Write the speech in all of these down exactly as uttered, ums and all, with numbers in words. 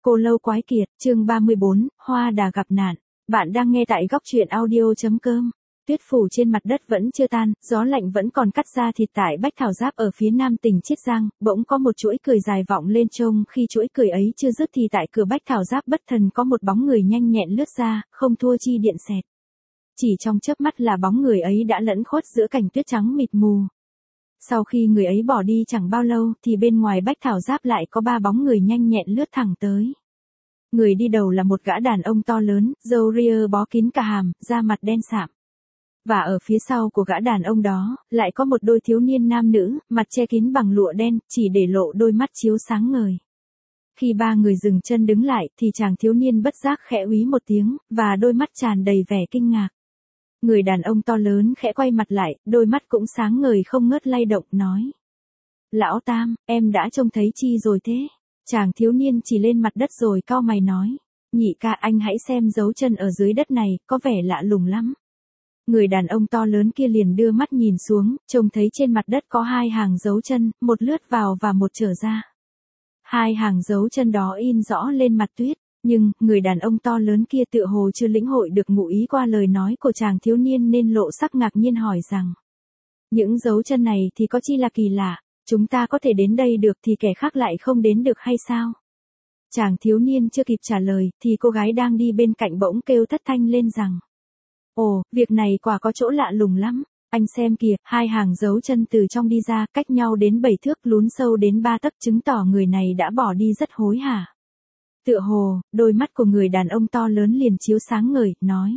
Cô Lâu Quái Kiệt, chương ba mươi bốn, Hoa Đà gặp nạn. Bạn đang nghe tại góc truyện audio.com. Tuyết phủ trên mặt đất vẫn chưa tan, gió lạnh vẫn còn cắt ra thịt tại Bách Thảo Giáp ở phía nam tỉnh Chiết Giang, bỗng có một chuỗi cười dài vọng lên trông, khi chuỗi cười ấy chưa dứt thì tại cửa Bách Thảo Giáp bất thần có một bóng người nhanh nhẹn lướt ra, không thua chi điện xẹt. Chỉ trong chớp mắt là bóng người ấy đã lẫn khuất giữa cảnh tuyết trắng mịt mù. Sau khi người ấy bỏ đi chẳng bao lâu thì bên ngoài Bách Thảo Giáp lại có ba bóng người nhanh nhẹn lướt thẳng tới. Người đi đầu là một gã đàn ông to lớn, râu ria bó kín cả hàm, da mặt đen sạm. Và ở phía sau của gã đàn ông đó, lại có một đôi thiếu niên nam nữ, mặt che kín bằng lụa đen, chỉ để lộ đôi mắt chiếu sáng ngời. Khi ba người dừng chân đứng lại thì chàng thiếu niên bất giác khẽ úy một tiếng, và đôi mắt tràn đầy vẻ kinh ngạc. Người đàn ông to lớn khẽ quay mặt lại, đôi mắt cũng sáng ngời không ngớt lay động, nói. Lão Tam, em đã trông thấy chi rồi thế? Chàng thiếu niên chỉ lên mặt đất rồi cau mày nói. Nhị ca, anh hãy xem dấu chân ở dưới đất này, có vẻ lạ lùng lắm. Người đàn ông to lớn kia liền đưa mắt nhìn xuống, trông thấy trên mặt đất có hai hàng dấu chân, một lướt vào và một trở ra. Hai hàng dấu chân đó in rõ lên mặt tuyết. Nhưng, người đàn ông to lớn kia tựa hồ chưa lĩnh hội được ngụ ý qua lời nói của chàng thiếu niên nên lộ sắc ngạc nhiên hỏi rằng. Những dấu chân này thì có chi là kỳ lạ, chúng ta có thể đến đây được thì kẻ khác lại không đến được hay sao? Chàng thiếu niên chưa kịp trả lời thì cô gái đang đi bên cạnh bỗng kêu thất thanh lên rằng. Ồ, việc này quả có chỗ lạ lùng lắm, anh xem kìa, hai hàng dấu chân từ trong đi ra cách nhau đến bảy thước lún sâu đến ba tấc chứng tỏ người này đã bỏ đi rất hối hả. Tựa hồ, đôi mắt của người đàn ông to lớn liền chiếu sáng ngời, nói.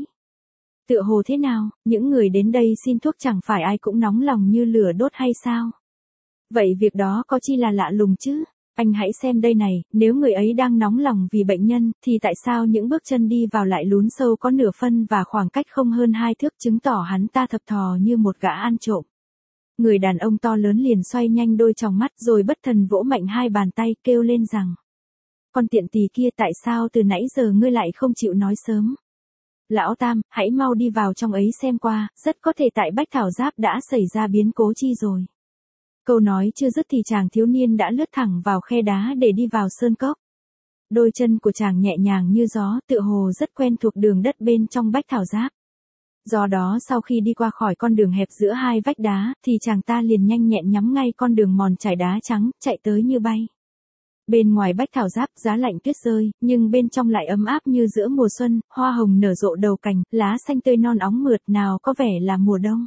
Tựa hồ thế nào, những người đến đây xin thuốc chẳng phải ai cũng nóng lòng như lửa đốt hay sao? Vậy việc đó có chi là lạ lùng chứ? Anh hãy xem đây này, nếu người ấy đang nóng lòng vì bệnh nhân, thì tại sao những bước chân đi vào lại lún sâu có nửa phân và khoảng cách không hơn hai thước chứng tỏ hắn ta thập thò như một gã ăn trộm. Người đàn ông to lớn liền xoay nhanh đôi tròng mắt rồi bất thần vỗ mạnh hai bàn tay kêu lên rằng. Con tiện tỳ kia, tại sao từ nãy giờ ngươi lại không chịu nói sớm? Lão Tam, hãy mau đi vào trong ấy xem qua, rất có thể tại Bách Thảo Giáp đã xảy ra biến cố chi rồi. Câu nói chưa dứt thì chàng thiếu niên đã lướt thẳng vào khe đá để đi vào sơn cốc. Đôi chân của chàng nhẹ nhàng như gió, tựa hồ rất quen thuộc đường đất bên trong Bách Thảo Giáp. Do đó sau khi đi qua khỏi con đường hẹp giữa hai vách đá, thì chàng ta liền nhanh nhẹn nhắm ngay con đường mòn trải đá trắng, chạy tới như bay. Bên ngoài Bách Thảo Giáp giá lạnh tuyết rơi, nhưng bên trong lại ấm áp như giữa mùa xuân, hoa hồng nở rộ đầu cành, lá xanh tươi non óng mượt, nào có vẻ là mùa đông.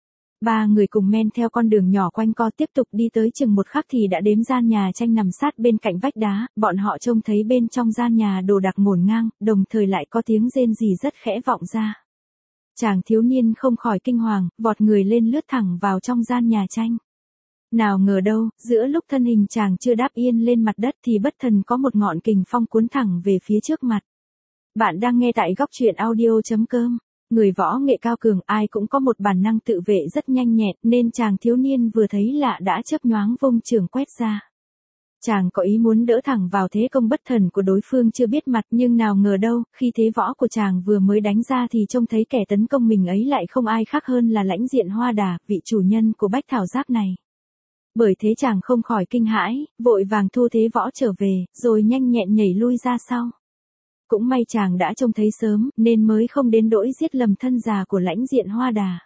Ba người cùng men theo con đường nhỏ quanh co tiếp tục đi tới chừng một khắc thì đã đếm gian nhà tranh nằm sát bên cạnh vách đá, bọn họ trông thấy bên trong gian nhà đồ đạc ngổn ngang, đồng thời lại có tiếng rên rỉ rất khẽ vọng ra. Chàng thiếu niên không khỏi kinh hoàng, vọt người lên lướt thẳng vào trong gian nhà tranh. Nào ngờ đâu, giữa lúc thân hình chàng chưa đáp yên lên mặt đất thì bất thần có một ngọn kình phong cuốn thẳng về phía trước mặt. Bạn đang nghe tại góc truyện audio.com. Người võ nghệ cao cường ai cũng có một bản năng tự vệ rất nhanh nhẹn nên chàng thiếu niên vừa thấy lạ đã chớp nhoáng vung trường quét ra. Chàng có ý muốn đỡ thẳng vào thế công bất thần của đối phương chưa biết mặt nhưng nào ngờ đâu, khi thế võ của chàng vừa mới đánh ra thì trông thấy kẻ tấn công mình ấy lại không ai khác hơn là Lãnh Diện Hoa Đà, vị chủ nhân của Bách Thảo Giáp này. Bởi thế chàng không khỏi kinh hãi, vội vàng thu thế võ trở về, rồi nhanh nhẹn nhảy lui ra sau. Cũng may chàng đã trông thấy sớm, nên mới không đến nỗi giết lầm thân già của Lãnh Diện Hoa Đà.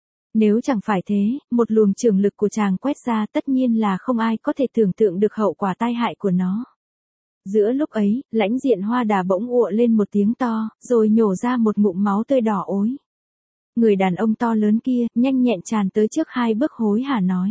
Nếu chẳng phải thế, một luồng trường lực của chàng quét ra tất nhiên là không ai có thể tưởng tượng được hậu quả tai hại của nó. Giữa lúc ấy, Lãnh Diện Hoa Đà bỗng ụa lên một tiếng to, rồi nhổ ra một ngụm máu tươi đỏ ối. Người đàn ông to lớn kia, nhanh nhẹn tràn tới trước hai bước hối hả nói.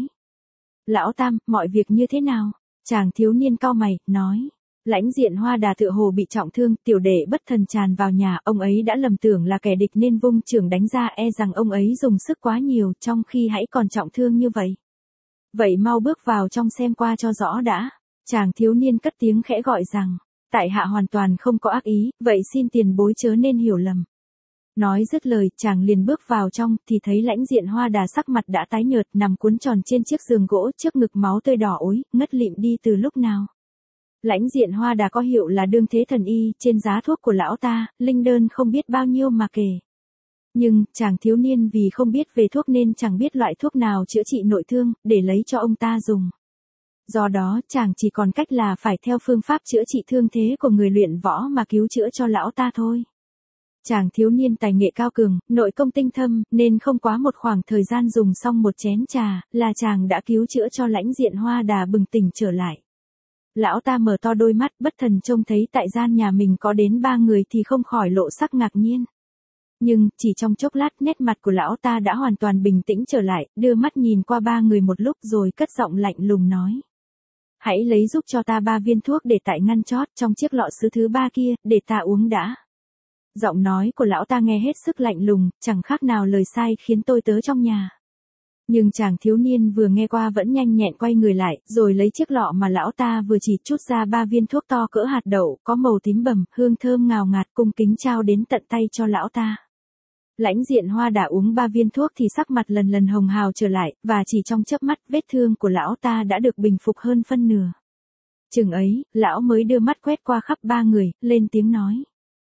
Lão Tam, mọi việc như thế nào? Chàng thiếu niên cau mày, nói. Lãnh Diện Hoa Đà tựa hồ bị trọng thương, tiểu đệ bất thần tràn vào nhà, ông ấy đã lầm tưởng là kẻ địch nên vung chưởng đánh ra, e rằng ông ấy dùng sức quá nhiều, trong khi hãy còn trọng thương như vậy. Vậy mau bước vào trong xem qua cho rõ đã. Chàng thiếu niên cất tiếng khẽ gọi rằng, tại hạ hoàn toàn không có ác ý, vậy xin tiền bối chớ nên hiểu lầm. Nói dứt lời, chàng liền bước vào trong, thì thấy Lãnh Diện Hoa Đà sắc mặt đã tái nhợt, nằm cuốn tròn trên chiếc giường gỗ, trước ngực máu tươi đỏ ối, ngất lịm đi từ lúc nào. Lãnh Diện Hoa Đà có hiệu là Đương Thế Thần Y, trên giá thuốc của lão ta, linh đơn không biết bao nhiêu mà kể. Nhưng, chàng thiếu niên vì không biết về thuốc nên chẳng biết loại thuốc nào chữa trị nội thương, để lấy cho ông ta dùng. Do đó, chàng chỉ còn cách là phải theo phương pháp chữa trị thương thế của người luyện võ mà cứu chữa cho lão ta thôi. Chàng thiếu niên tài nghệ cao cường, nội công tinh thâm, nên không quá một khoảng thời gian dùng xong một chén trà, là chàng đã cứu chữa cho Lãnh Diện Hoa Đà bừng tỉnh trở lại. Lão ta mở to đôi mắt, bất thần trông thấy tại gian nhà mình có đến ba người thì không khỏi lộ sắc ngạc nhiên. Nhưng, chỉ trong chốc lát nét mặt của lão ta đã hoàn toàn bình tĩnh trở lại, đưa mắt nhìn qua ba người một lúc rồi cất giọng lạnh lùng nói. Hãy lấy giúp cho ta ba viên thuốc để tại ngăn chót trong chiếc lọ sứ thứ ba kia, để ta uống đã. Giọng nói của lão ta nghe hết sức lạnh lùng, chẳng khác nào lời sai khiến tôi tớ trong nhà. Nhưng chàng thiếu niên vừa nghe qua vẫn nhanh nhẹn quay người lại, rồi lấy chiếc lọ mà lão ta vừa chỉ chút ra ba viên thuốc to cỡ hạt đậu, có màu tím bầm, hương thơm ngào ngạt cung kính trao đến tận tay cho lão ta. Lãnh Diện Hoa đã uống ba viên thuốc thì sắc mặt lần lần hồng hào trở lại, và chỉ trong chớp mắt vết thương của lão ta đã được bình phục hơn phân nửa. Chừng ấy, lão mới đưa mắt quét qua khắp ba người, lên tiếng nói.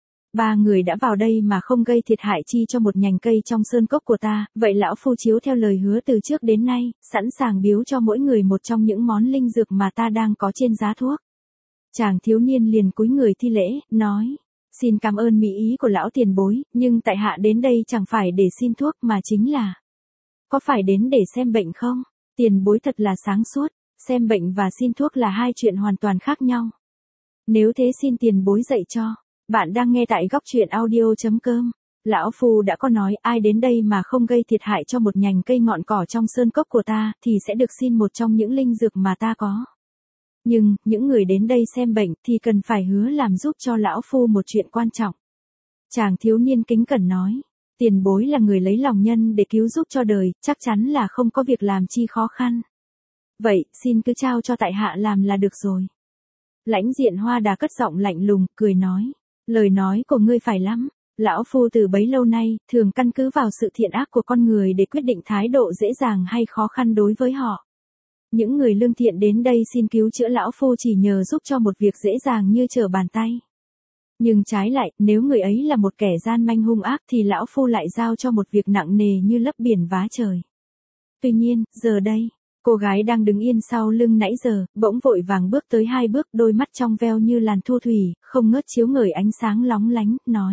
Ba người đã vào đây mà không gây thiệt hại chi cho một nhành cây trong sơn cốc của ta, vậy lão phu chiếu theo lời hứa từ trước đến nay, sẵn sàng biếu cho mỗi người một trong những món linh dược mà ta đang có trên giá thuốc. Chàng thiếu niên liền cúi người thi lễ, nói. Xin cảm ơn mỹ ý của lão tiền bối, nhưng tại hạ đến đây chẳng phải để xin thuốc mà chính là. Có phải đến để xem bệnh không? Tiền bối thật là sáng suốt, xem bệnh và xin thuốc là hai chuyện hoàn toàn khác nhau. Nếu thế xin tiền bối dạy cho. Bạn đang nghe tại góc truyện audio chấm com. Lão phu đã có nói ai đến đây mà không gây thiệt hại cho một nhành cây ngọn cỏ trong sơn cốc của ta thì sẽ được xin một trong những linh dược mà ta có. Nhưng, những người đến đây xem bệnh thì cần phải hứa làm giúp cho lão phu một chuyện quan trọng. Chàng thiếu niên kính cẩn nói, tiền bối là người lấy lòng nhân để cứu giúp cho đời, chắc chắn là không có việc làm chi khó khăn. Vậy, xin cứ trao cho tại hạ làm là được rồi. Lãnh Diện Hoa Đà cất giọng lạnh lùng, cười nói, lời nói của ngươi phải lắm. Lão phu từ bấy lâu nay, thường căn cứ vào sự thiện ác của con người để quyết định thái độ dễ dàng hay khó khăn đối với họ. Những người lương thiện đến đây xin cứu chữa lão phu chỉ nhờ giúp cho một việc dễ dàng như trở bàn tay. Nhưng trái lại, nếu người ấy là một kẻ gian manh hung ác thì lão phu lại giao cho một việc nặng nề như lấp biển vá trời. Tuy nhiên, giờ đây, cô gái đang đứng yên sau lưng nãy giờ, bỗng vội vàng bước tới hai bước, đôi mắt trong veo như làn thu thủy, không ngớt chiếu ngời ánh sáng lóng lánh, nói.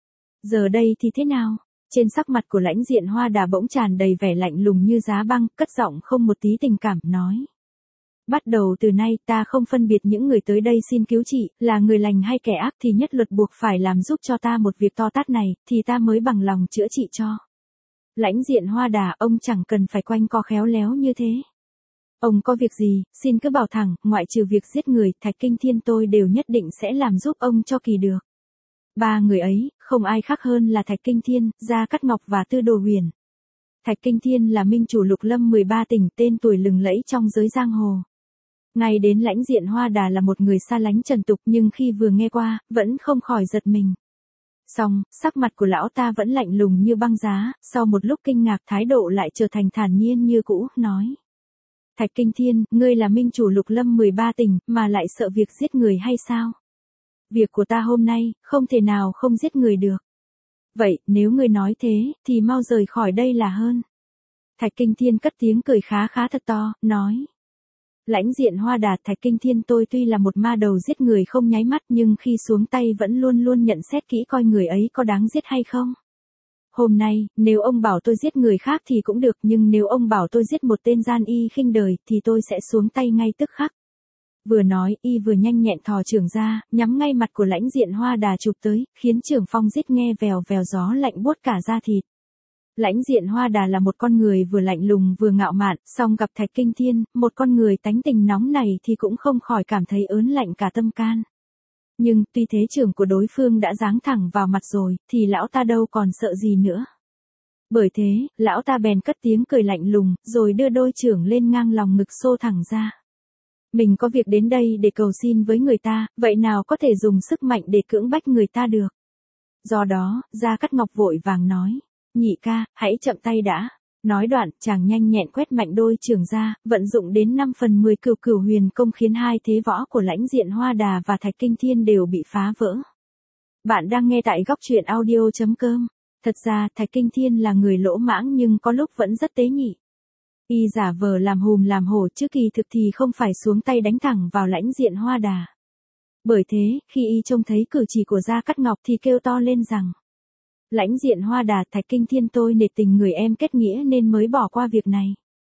Giờ đây thì thế nào? Trên sắc mặt của Lãnh Diện Hoa Đà bỗng tràn đầy vẻ lạnh lùng như giá băng, cất giọng không một tí tình cảm, nói. Bắt đầu từ nay ta không phân biệt những người tới đây xin cứu trị, là người lành hay kẻ ác thì nhất luật buộc phải làm giúp cho ta một việc to tát này, thì ta mới bằng lòng chữa trị cho. Lãnh Diện Hoa Đà, ông chẳng cần phải quanh co khéo léo như thế. Ông có việc gì, xin cứ bảo thẳng, ngoại trừ việc giết người, Thạch Kinh Thiên tôi đều nhất định sẽ làm giúp ông cho kỳ được. Ba người ấy, không ai khác hơn là Thạch Kinh Thiên, Gia Cát Ngọc và Tư Đồ Huyền. Thạch Kinh Thiên là minh chủ Lục Lâm mười ba tỉnh, tên tuổi lừng lẫy trong giới giang hồ. Ngay đến Lãnh Diện Hoa Đà là một người xa lánh trần tục, nhưng khi vừa nghe qua, vẫn không khỏi giật mình. Song, sắc mặt của lão ta vẫn lạnh lùng như băng giá, sau một lúc kinh ngạc thái độ lại trở thành thản nhiên như cũ, nói. Thạch Kinh Thiên, ngươi là minh chủ Lục Lâm mười ba tỉnh, mà lại sợ việc giết người hay sao? Việc của ta hôm nay, không thể nào không giết người được. Vậy, nếu ngươi nói thế, thì mau rời khỏi đây là hơn. Thạch Kinh Thiên cất tiếng cười khá khá thật to, nói. Lãnh Diện Hoa Đà, Thạch Kinh Thiên tôi tuy là một ma đầu giết người không nháy mắt, nhưng khi xuống tay vẫn luôn luôn nhận xét kỹ coi người ấy có đáng giết hay không. Hôm nay, nếu ông bảo tôi giết người khác thì cũng được, nhưng nếu ông bảo tôi giết một tên gian y khinh đời, thì tôi sẽ xuống tay ngay tức khắc. Vừa nói, y vừa nhanh nhẹn thò trưởng ra, nhắm ngay mặt của Lãnh Diện Hoa Đà chụp tới, khiến trưởng phong rít nghe vèo vèo gió lạnh buốt cả da thịt. Lãnh Diện Hoa Đà là một con người vừa lạnh lùng vừa ngạo mạn, song gặp Thạch Kinh Thiên, một con người tánh tình nóng này thì cũng không khỏi cảm thấy ớn lạnh cả tâm can. Nhưng, tuy thế trưởng của đối phương đã giáng thẳng vào mặt rồi, thì lão ta đâu còn sợ gì nữa. Bởi thế, lão ta bèn cất tiếng cười lạnh lùng, rồi đưa đôi trưởng lên ngang lòng ngực xô thẳng ra. Mình có việc đến đây để cầu xin với người ta, vậy nào có thể dùng sức mạnh để cưỡng bách người ta được. Do đó, Gia Cát Ngọc vội vàng nói, nhị ca, hãy chậm tay đã. Nói đoạn, chàng nhanh nhẹn quét mạnh đôi trưởng ra, vận dụng đến năm phần mười cửu cửu huyền công khiến hai thế võ của Lãnh Diện Hoa Đà và Thạch Kinh Thiên đều bị phá vỡ. Bạn đang nghe tại góc truyện audio chấm com. Thật ra, Thạch Kinh Thiên là người lỗ mãng nhưng có lúc vẫn rất tế nhị. Y giả vờ làm hùm làm hổ chứ kỳ thực thì không phải xuống tay đánh thẳng vào lãnh diện Hoa Đà. Bởi thế, khi y trông thấy cử chỉ của Gia Cát Ngọc thì kêu to lên rằng: Lãnh diện Hoa Đà, Thạch Kinh Thiên tôi nể tình người em kết nghĩa nên mới bỏ qua việc này.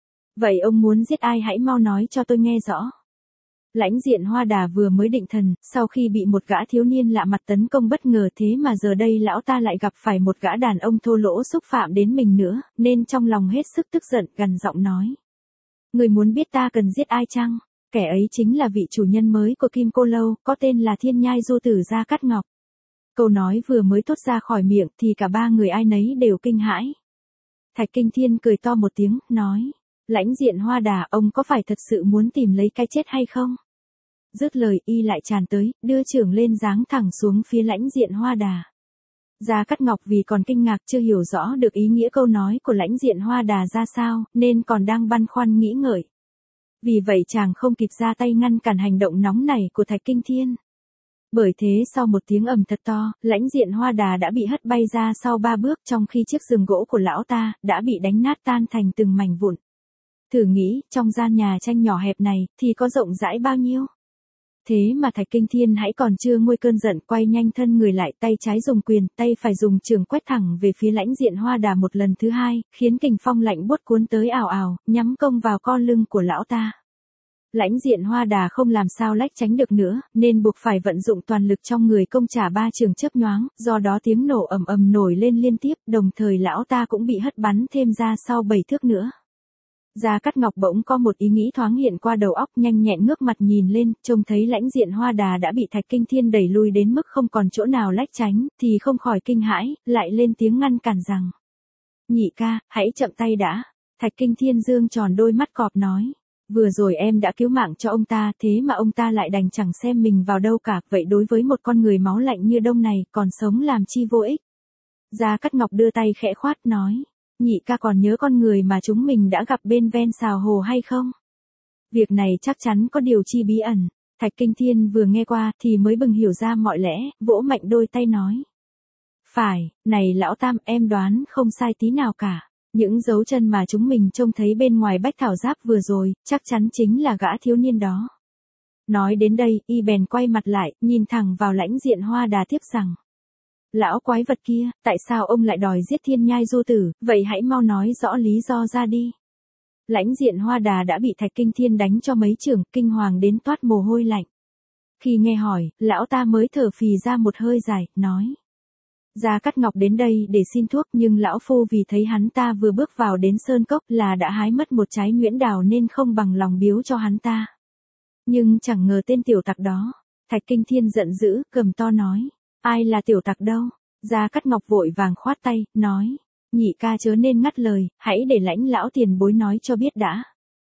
Vậy ông muốn giết ai hãy mau nói cho tôi nghe rõ. Lãnh diện Hoa Đà vừa mới định thần, sau khi bị một gã thiếu niên lạ mặt tấn công bất ngờ thế mà giờ đây lão ta lại gặp phải một gã đàn ông thô lỗ xúc phạm đến mình nữa, nên trong lòng hết sức tức giận gằn giọng nói: Người muốn biết ta cần giết ai chăng? Kẻ ấy chính là vị chủ nhân mới của Kim Cô Lâu, có tên là Thiên Nhai Du Tử Gia Cát Ngọc. Câu nói vừa mới thốt ra khỏi miệng thì cả ba người ai nấy đều kinh hãi. Thạch Kinh Thiên cười to một tiếng, nói: Lãnh diện Hoa Đà, ông có phải thật sự muốn tìm lấy cái chết hay không? Dứt lời y lại tràn tới, đưa chưởng lên giáng thẳng xuống phía lãnh diện Hoa Đà. Gia Cát Ngọc vì còn kinh ngạc chưa hiểu rõ được ý nghĩa câu nói của lãnh diện Hoa Đà ra sao, nên còn đang băn khoăn nghĩ ngợi. Vì vậy chàng không kịp ra tay ngăn cản hành động nóng này của Thạch Kinh Thiên. Bởi thế sau một tiếng ầm thật to, lãnh diện Hoa Đà đã bị hất bay ra sau ba bước, trong khi chiếc giường gỗ của lão ta đã bị đánh nát tan thành từng mảnh vụn. Thử nghĩ, trong gian nhà tranh nhỏ hẹp này thì có rộng rãi bao nhiêu? Thế mà Thạch Kinh Thiên hãy còn chưa nguôi cơn giận, quay nhanh thân người lại, tay trái dùng quyền, tay phải dùng chưởng quét thẳng về phía lãnh diện Hoa Đà một lần thứ hai, khiến kình phong lạnh buốt cuốn tới ào ào, nhắm công vào con lưng của lão ta. Lãnh diện Hoa Đà không làm sao lách tránh được nữa, nên buộc phải vận dụng toàn lực trong người công trả ba trường chớp nhoáng, do đó tiếng nổ ầm ầm nổi lên liên tiếp, đồng thời lão ta cũng bị hất bắn thêm ra sau bảy thước nữa. Gia Cát Ngọc bỗng có một ý nghĩ thoáng hiện qua đầu óc, nhanh nhẹn ngước mặt nhìn lên, trông thấy lãnh diện Hoa Đà đã bị Thạch Kinh Thiên đẩy lui đến mức không còn chỗ nào lách tránh, thì không khỏi kinh hãi, lại lên tiếng ngăn cản rằng: Nhị ca, hãy chậm tay đã. Thạch Kinh Thiên dương tròn đôi mắt cọp nói: Vừa rồi em đã cứu mạng cho ông ta, thế mà ông ta lại đành chẳng xem mình vào đâu cả, vậy đối với một con người máu lạnh như đông này, còn sống làm chi vô ích. Gia Cát Ngọc đưa tay khẽ khoát nói: Nhị ca còn nhớ con người mà chúng mình đã gặp bên ven xào hồ hay không? Việc này chắc chắn có điều chi bí ẩn. Thạch Kinh Thiên vừa nghe qua thì mới bừng hiểu ra mọi lẽ, vỗ mạnh đôi tay nói: Phải, này lão tam, em đoán không sai tí nào cả. Những dấu chân mà chúng mình trông thấy bên ngoài bách thảo giáp vừa rồi, chắc chắn chính là gã thiếu niên đó. Nói đến đây, y bèn quay mặt lại, nhìn thẳng vào lãnh diện Hoa Đà tiếp rằng: Lão quái vật kia, tại sao ông lại đòi giết Thiên Nhai Du Tử, vậy hãy mau nói rõ lý do ra đi. Lãnh diện Hoa Đà đã bị Thạch Kinh Thiên đánh cho mấy chưởng, kinh hoàng đến toát mồ hôi lạnh. Khi nghe hỏi, lão ta mới thở phì ra một hơi dài, nói: Gia Cát Ngọc đến đây để xin thuốc, nhưng lão phu vì thấy hắn ta vừa bước vào đến sơn cốc là đã hái mất một trái nhuyễn đào nên không bằng lòng biếu cho hắn ta. Nhưng chẳng ngờ tên tiểu tặc đó. Thạch Kinh Thiên giận dữ, gầm to nói: Ai là tiểu tặc đâu? Gia Cát Ngọc vội vàng khoát tay, nói: Nhị ca chớ nên ngắt lời, hãy để lãnh lão tiền bối nói cho biết đã.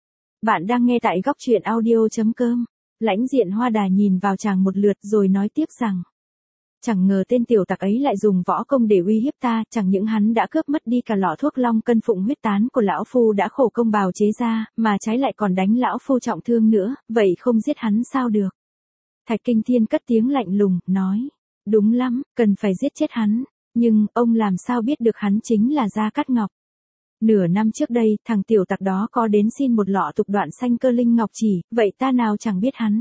Bạn đang nghe tại góc truyện audio chấm com. Lãnh diện Hoa Đà nhìn vào chàng một lượt rồi nói tiếp rằng: Chẳng ngờ tên tiểu tặc ấy lại dùng võ công để uy hiếp ta, chẳng những hắn đã cướp mất đi cả lọ thuốc long cân phụng huyết tán của lão phu đã khổ công bào chế ra, mà trái lại còn đánh lão phu trọng thương nữa, vậy không giết hắn sao được? Thạch Kinh Thiên cất tiếng lạnh lùng, nói: Đúng lắm, cần phải giết chết hắn, nhưng ông làm sao biết được hắn chính là Gia Cát Ngọc? Nửa năm trước đây, thằng tiểu tặc đó có đến xin một lọ tục đoạn xanh cơ linh ngọc chỉ, vậy ta nào chẳng biết hắn.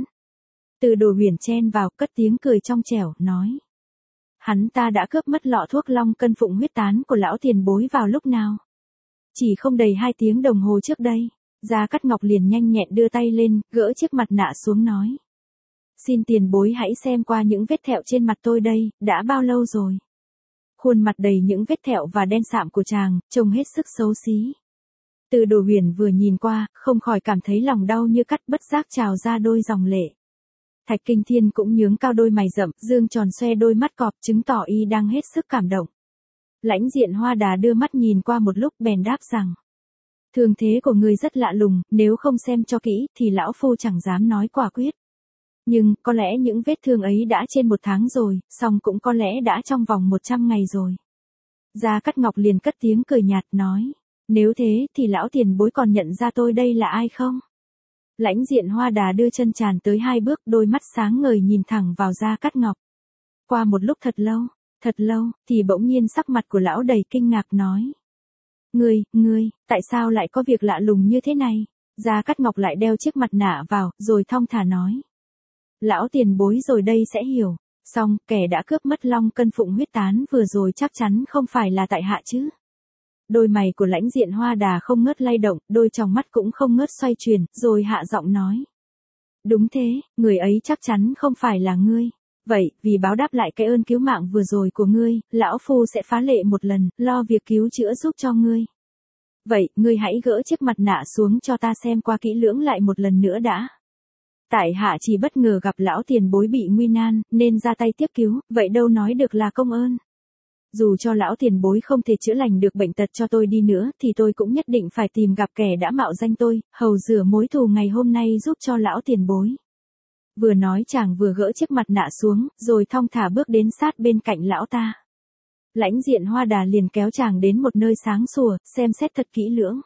Từ Đồ Huyền chen vào, cất tiếng cười trong trẻo, nói: Hắn ta đã cướp mất lọ thuốc long cân phụng huyết tán của lão tiền bối vào lúc nào? Chỉ không đầy hai tiếng đồng hồ trước đây. Gia Cát Ngọc liền nhanh nhẹn đưa tay lên, gỡ chiếc mặt nạ xuống nói: Xin tiền bối hãy xem qua những vết thẹo trên mặt tôi đây, đã bao lâu rồi? Khuôn mặt đầy những vết thẹo và đen sạm của chàng, trông hết sức xấu xí. Từ Đồ Huyền vừa nhìn qua, không khỏi cảm thấy lòng đau như cắt, bất giác trào ra đôi dòng lệ. Thạch Kinh Thiên cũng nhướng cao đôi mày rậm, dương tròn xoe đôi mắt cọp, chứng tỏ y đang hết sức cảm động. Lãnh diện Hoa Đà đưa mắt nhìn qua một lúc bèn đáp rằng: Thương thế của người rất lạ lùng, nếu không xem cho kỹ, thì lão phu chẳng dám nói quả quyết. Nhưng, có lẽ những vết thương ấy đã trên một tháng rồi, song cũng có lẽ đã trong vòng một trăm ngày rồi. Gia Cát Ngọc liền cất tiếng cười nhạt, nói: Nếu thế, thì lão tiền bối còn nhận ra tôi đây là ai không? Lãnh diện Hoa Đà đưa chân tràn tới hai bước, đôi mắt sáng ngời nhìn thẳng vào Gia Cát Ngọc. Qua một lúc thật lâu, thật lâu, thì bỗng nhiên sắc mặt của lão đầy kinh ngạc nói: Ngươi, ngươi, tại sao lại có việc lạ lùng như thế này? Gia Cát Ngọc lại đeo chiếc mặt nạ vào, rồi thong thả nói. Lão tiền bối rồi đây sẽ hiểu. Xong, kẻ đã cướp mất long cân phụng huyết tán vừa rồi chắc chắn không phải là tại hạ chứ. Đôi mày của Lãnh Diện Hoa Đà không ngớt lay động, đôi tròng mắt cũng không ngớt xoay chuyển, rồi hạ giọng nói. Đúng thế, người ấy chắc chắn không phải là ngươi. Vậy, vì báo đáp lại cái ơn cứu mạng vừa rồi của ngươi, lão phu sẽ phá lệ một lần, lo việc cứu chữa giúp cho ngươi. Vậy, ngươi hãy gỡ chiếc mặt nạ xuống cho ta xem qua kỹ lưỡng lại một lần nữa đã. Tại hạ chỉ bất ngờ gặp lão tiền bối bị nguy nan, nên ra tay tiếp cứu, vậy đâu nói được là công ơn. Dù cho lão tiền bối không thể chữa lành được bệnh tật cho tôi đi nữa, thì tôi cũng nhất định phải tìm gặp kẻ đã mạo danh tôi, hầu rửa mối thù ngày hôm nay giúp cho lão tiền bối. Vừa nói chàng vừa gỡ chiếc mặt nạ xuống, rồi thong thả bước đến sát bên cạnh lão ta. Lãnh Diện Hoa Đà liền kéo chàng đến một nơi sáng sủa, xem xét thật kỹ lưỡng.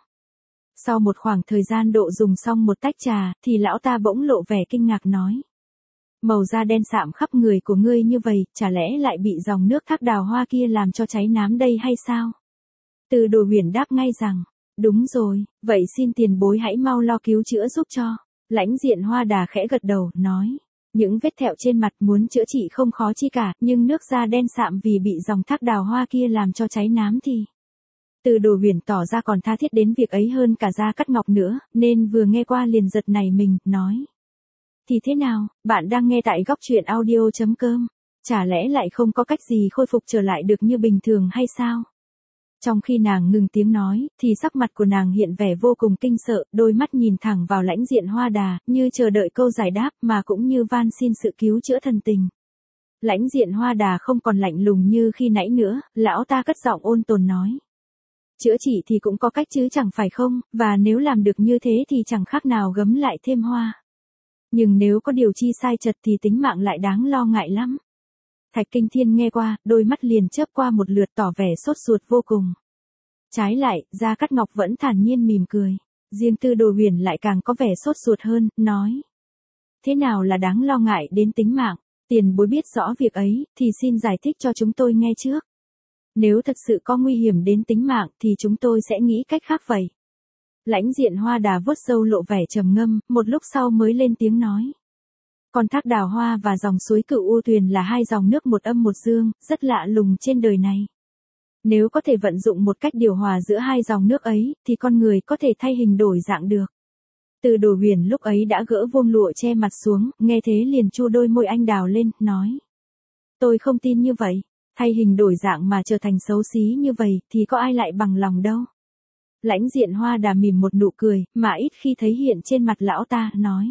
Sau một khoảng thời gian độ dùng xong một tách trà, thì lão ta bỗng lộ vẻ kinh ngạc nói. Màu da đen sạm khắp người của ngươi như vậy, chả lẽ lại bị dòng nước thác đào hoa kia làm cho cháy nám đây hay sao? Từ Đồ Huyền đáp ngay rằng, đúng rồi, vậy xin tiền bối hãy mau lo cứu chữa giúp cho. Lãnh Diện Hoa Đà khẽ gật đầu, nói. Những vết thẹo trên mặt muốn chữa trị không khó chi cả, nhưng nước da đen sạm vì bị dòng thác đào hoa kia làm cho cháy nám thì... Từ Đồ Huyền tỏ ra còn tha thiết đến việc ấy hơn cả Gia Cát Ngọc nữa, nên vừa nghe qua liền giật nảy mình, nói. Thì thế nào, bạn đang nghe tại góc truyện audio.com, chả lẽ lại không có cách gì khôi phục trở lại được như bình thường hay sao? Trong khi nàng ngừng tiếng nói, thì sắc mặt của nàng hiện vẻ vô cùng kinh sợ, đôi mắt nhìn thẳng vào Lãnh Diện Hoa Đà, như chờ đợi câu giải đáp mà cũng như van xin sự cứu chữa thần tình. Lãnh Diện Hoa Đà không còn lạnh lùng như khi nãy nữa, lão ta cất giọng ôn tồn nói. Chữa trị thì cũng có cách chứ chẳng phải không, và nếu làm được như thế thì chẳng khác nào gấm lại thêm hoa. Nhưng nếu có điều chi sai chật thì tính mạng lại đáng lo ngại lắm. Thạch Kinh Thiên nghe qua, đôi mắt liền chớp qua một lượt tỏ vẻ sốt ruột vô cùng. Trái lại, Gia Cát Ngọc vẫn thản nhiên mỉm cười. Riêng Tư Đồ Huyền lại càng có vẻ sốt ruột hơn, nói. Thế nào là đáng lo ngại đến tính mạng? Tiền bối biết rõ việc ấy, thì xin giải thích cho chúng tôi nghe trước. Nếu thật sự có nguy hiểm đến tính mạng thì chúng tôi sẽ nghĩ cách khác vậy. Lãnh Diện Hoa Đà vuốt râu lộ vẻ trầm ngâm, một lúc sau mới lên tiếng nói. Con thác đào hoa và dòng suối Cửu U Tuyền là hai dòng nước một âm một dương, rất lạ lùng trên đời này. Nếu có thể vận dụng một cách điều hòa giữa hai dòng nước ấy, thì con người có thể thay hình đổi dạng được. Từ Đồ Huyền lúc ấy đã gỡ vuông lụa che mặt xuống, nghe thế liền chu đôi môi anh đào lên, nói. Tôi không tin như vậy, thay hình đổi dạng mà trở thành xấu xí như vậy, thì có ai lại bằng lòng đâu. Lãnh Diện Hoa Đà mỉm một nụ cười, mà ít khi thấy hiện trên mặt lão ta, nói.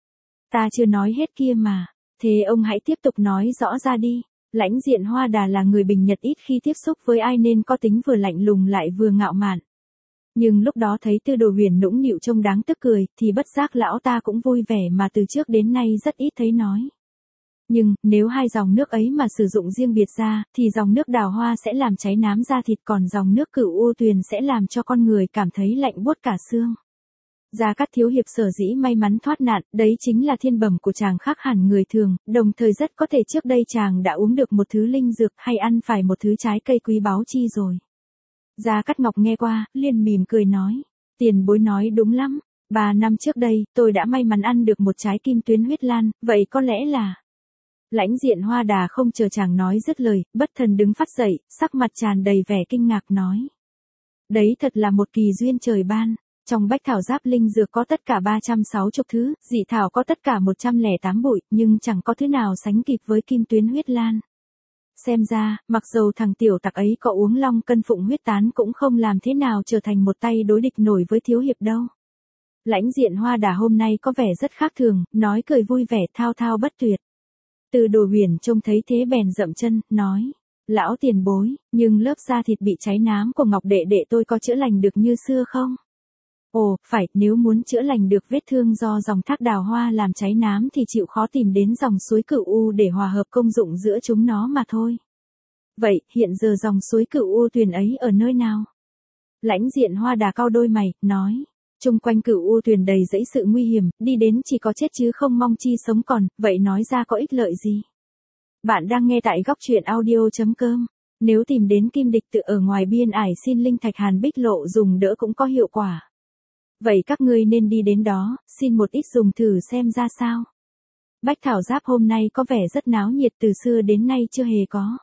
Ta chưa nói hết kia mà, thế ông hãy tiếp tục nói rõ ra đi. Lãnh Diện Hoa Đà là người bình nhật ít khi tiếp xúc với ai nên có tính vừa lạnh lùng lại vừa ngạo mạn. Nhưng lúc đó thấy Tư Đồ Huyền nũng nịu trông đáng tức cười, thì bất giác lão ta cũng vui vẻ mà từ trước đến nay rất ít thấy nói. Nhưng, nếu hai dòng nước ấy mà sử dụng riêng biệt ra, thì dòng nước đào hoa sẽ làm cháy nám da thịt, còn dòng nước Cửu U Tuyền sẽ làm cho con người cảm thấy lạnh buốt cả xương. Gia Cát thiếu hiệp sở dĩ may mắn thoát nạn, đấy chính là thiên bẩm của chàng khác hẳn người thường, đồng thời rất có thể trước đây chàng đã uống được một thứ linh dược hay ăn phải một thứ trái cây quý báu chi rồi. Gia Cát Ngọc nghe qua, liền mỉm cười nói, tiền bối nói đúng lắm, ba năm trước đây, tôi đã may mắn ăn được một trái kim tuyến huyết lan, vậy có lẽ là... Lãnh Diện Hoa Đà không chờ chàng nói dứt lời, bất thần đứng phắt dậy, sắc mặt tràn đầy vẻ kinh ngạc nói. Đấy thật là một kỳ duyên trời ban. Trong bách thảo giáp linh dược có tất cả ba trăm sáu mươi thứ, dị thảo có tất cả một trăm lẻ tám bụi, nhưng chẳng có thứ nào sánh kịp với kim tuyến huyết lan. Xem ra, mặc dầu thằng tiểu tặc ấy có uống long cân phụng huyết tán cũng không làm thế nào trở thành một tay đối địch nổi với thiếu hiệp đâu. Lãnh Diện Hoa Đà hôm nay có vẻ rất khác thường, nói cười vui vẻ thao thao bất tuyệt. Từ Đồ Huyền trông thấy thế bèn dậm chân, nói. Lão tiền bối, nhưng lớp da thịt bị cháy nám của Ngọc đệ đệ tôi có chữa lành được như xưa không? Ồ, phải, nếu muốn chữa lành được vết thương do dòng thác đào hoa làm cháy nám thì chịu khó tìm đến dòng suối Cửu U để hòa hợp công dụng giữa chúng nó mà thôi. Vậy, hiện giờ dòng suối Cửu U Tuyền ấy ở nơi nào? Lãnh Diện Hoa Đà cau đôi mày, nói. Chung quanh Cửu U Tuyền đầy dẫy sự nguy hiểm, đi đến chỉ có chết chứ không mong chi sống còn, vậy nói ra có ích lợi gì? Bạn đang nghe tại góc truyện audio chấm com. Nếu tìm đến kim địch tự ở ngoài biên ải xin linh thạch Hàn Bích Lộ dùng đỡ cũng có hiệu quả. Vậy các ngươi nên đi đến đó, xin một ít dùng thử xem ra sao. Bách Thảo Giáp hôm nay có vẻ rất náo nhiệt, từ xưa đến nay chưa hề có.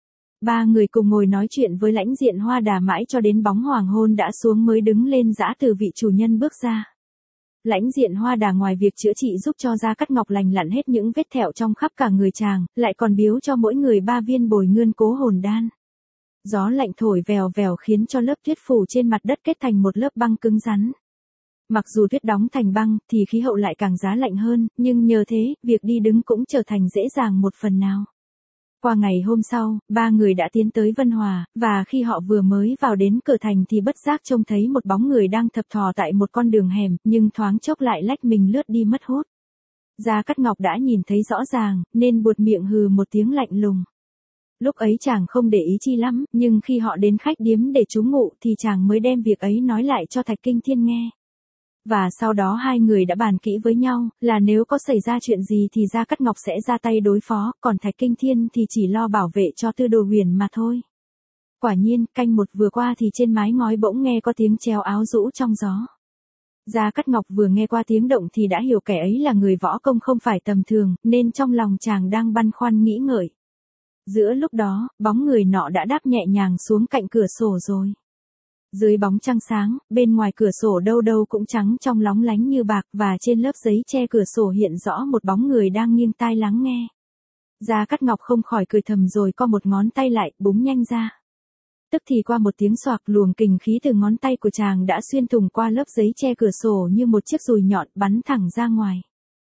Ba người cùng ngồi nói chuyện với lãnh diện Hoa Đà mãi cho đến bóng hoàng hôn đã xuống mới đứng lên giã từ vị chủ nhân bước ra. Lãnh diện Hoa Đà ngoài việc chữa trị giúp cho Gia Cát Ngọc lành lặn hết những vết thẹo trong khắp cả người chàng, lại còn biếu cho mỗi người ba viên bồi ngươn cố hồn đan. Gió lạnh thổi vèo vèo khiến cho lớp tuyết phủ trên mặt đất kết thành một lớp băng cứng rắn. Mặc dù tuyết đóng thành băng thì khí hậu lại càng giá lạnh hơn, nhưng nhờ thế, việc đi đứng cũng trở thành dễ dàng một phần nào. Qua ngày hôm sau, ba người đã tiến tới Vân Hòa, và khi họ vừa mới vào đến cửa thành thì bất giác trông thấy một bóng người đang thập thò tại một con đường hẻm, nhưng thoáng chốc lại lách mình lướt đi mất hút. Gia Cát Ngọc đã nhìn thấy rõ ràng, nên buột miệng hừ một tiếng lạnh lùng. Lúc ấy chàng không để ý chi lắm, nhưng khi họ đến khách điếm để trú ngụ thì chàng mới đem việc ấy nói lại cho Thạch Kinh Thiên nghe. Và sau đó hai người đã bàn kỹ với nhau, là nếu có xảy ra chuyện gì thì Gia Cát Ngọc sẽ ra tay đối phó, còn Thạch Kinh Thiên thì chỉ lo bảo vệ cho Tư Đồ Huyền mà thôi. Quả nhiên, canh một vừa qua thì trên mái ngói bỗng nghe có tiếng treo áo rũ trong gió. Gia Cát Ngọc vừa nghe qua tiếng động thì đã hiểu kẻ ấy là người võ công không phải tầm thường, nên trong lòng chàng đang băn khoăn nghĩ ngợi. Giữa lúc đó, bóng người nọ đã đáp nhẹ nhàng xuống cạnh cửa sổ rồi. Dưới bóng trăng sáng, bên ngoài cửa sổ đâu đâu cũng trắng trong lóng lánh như bạc, và trên lớp giấy che cửa sổ hiện rõ một bóng người đang nghiêng tai lắng nghe. Gia Cát Ngọc không khỏi cười thầm rồi co một ngón tay lại, búng nhanh ra. Tức thì qua một tiếng xoạc, luồng kình khí từ ngón tay của chàng đã xuyên thủng qua lớp giấy che cửa sổ như một chiếc dùi nhọn bắn thẳng ra ngoài.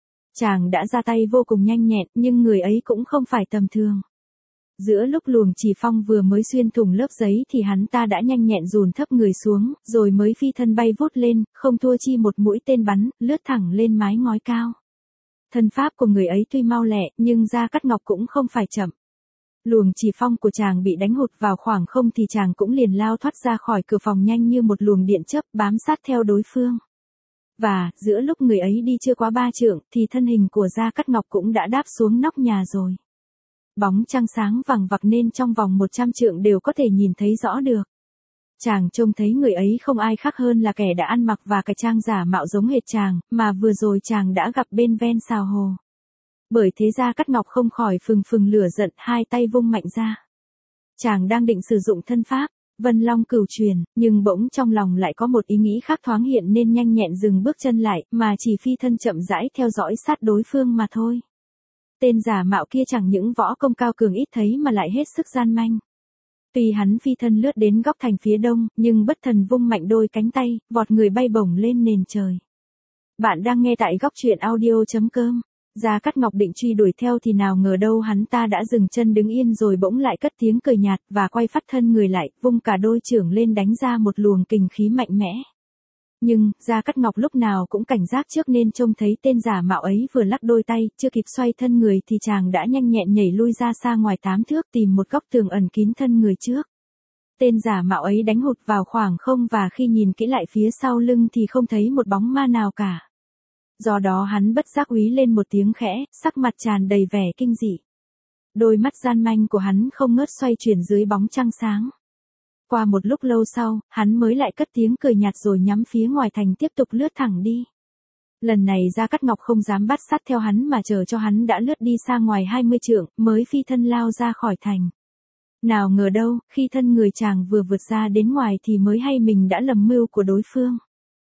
Chàng đã ra tay vô cùng nhanh nhẹn, nhưng người ấy cũng không phải tầm thường. Giữa lúc luồng chỉ phong vừa mới xuyên thủng lớp giấy thì hắn ta đã nhanh nhẹn dùn thấp người xuống, rồi mới phi thân bay vút lên, không thua chi một mũi tên bắn, lướt thẳng lên mái ngói cao. Thân pháp của người ấy tuy mau lẹ, nhưng Gia Cát Ngọc cũng không phải chậm. Luồng chỉ phong của chàng bị đánh hụt vào khoảng không thì chàng cũng liền lao thoát ra khỏi cửa phòng nhanh như một luồng điện chớp bám sát theo đối phương. Và, giữa lúc người ấy đi chưa quá ba trượng, thì thân hình của Gia Cát Ngọc cũng đã đáp xuống nóc nhà rồi. Bóng trăng sáng vằng vặc nên trong vòng một trăm trượng đều có thể nhìn thấy rõ được. Chàng trông thấy người ấy không ai khác hơn là kẻ đã ăn mặc và cải trang giả mạo giống hệt chàng, mà vừa rồi chàng đã gặp bên ven xào hồ. Bởi thế Gia Cát Ngọc không khỏi phừng phừng lửa giận, hai tay vung mạnh ra. Chàng đang định sử dụng thân pháp Vân Long Cửu Truyền, nhưng bỗng trong lòng lại có một ý nghĩ khác thoáng hiện nên nhanh nhẹn dừng bước chân lại, mà chỉ phi thân chậm rãi theo dõi sát đối phương mà thôi. Tên giả mạo kia chẳng những võ công cao cường ít thấy mà lại hết sức gian manh. Tuy hắn phi thân lướt đến góc thành phía đông, nhưng bất thần vung mạnh đôi cánh tay, vọt người bay bổng lên nền trời. Bạn đang nghe tại góc truyện audio chấm com. Gia Cát Ngọc định truy đuổi theo thì nào ngờ đâu hắn ta đã dừng chân đứng yên rồi bỗng lại cất tiếng cười nhạt và quay phắt thân người lại, vung cả đôi chưởng lên đánh ra một luồng kình khí mạnh mẽ. Nhưng, Gia Cát Ngọc lúc nào cũng cảnh giác trước nên trông thấy tên giả mạo ấy vừa lắc đôi tay, chưa kịp xoay thân người thì chàng đã nhanh nhẹn nhảy lui ra xa ngoài tám thước tìm một góc tường ẩn kín thân người trước. Tên giả mạo ấy đánh hụt vào khoảng không và khi nhìn kỹ lại phía sau lưng thì không thấy một bóng ma nào cả. Do đó hắn bất giác úy lên một tiếng khẽ, sắc mặt tràn đầy vẻ kinh dị. Đôi mắt gian manh của hắn không ngớt xoay chuyển dưới bóng trăng sáng. Qua một lúc lâu sau, hắn mới lại cất tiếng cười nhạt rồi nhắm phía ngoài thành tiếp tục lướt thẳng đi. Lần này Gia Cát Ngọc không dám bắt sát theo hắn mà chờ cho hắn đã lướt đi xa ngoài hai mươi trượng, mới phi thân lao ra khỏi thành. Nào ngờ đâu, khi thân người chàng vừa vượt ra đến ngoài thì mới hay mình đã lầm mưu của đối phương.